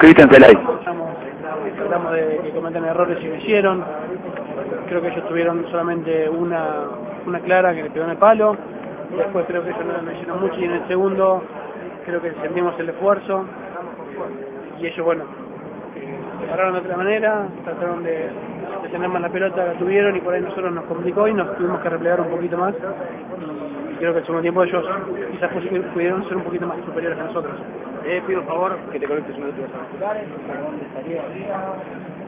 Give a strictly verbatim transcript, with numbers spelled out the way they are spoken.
Cristian Celay. Tratamos, tratamos de que cometan errores y lo hicieron. Creo que ellos tuvieron solamente una, una clara que le pegó en el palo. Después creo que ellos no lo hicieron mucho y en el segundo creo que sentimos el esfuerzo. Y ellos, bueno, se pararon de otra manera, trataron de, de tener más la pelota, la tuvieron y por ahí nosotros nos complicó y nos tuvimos que replegar un poquito más. Y, y creo que el segundo tiempo ellos quizás pudieron ser un poquito más superiores a nosotros. Eh, pido por favor que te conectes uno de tus celulares, ¿dónde estaría?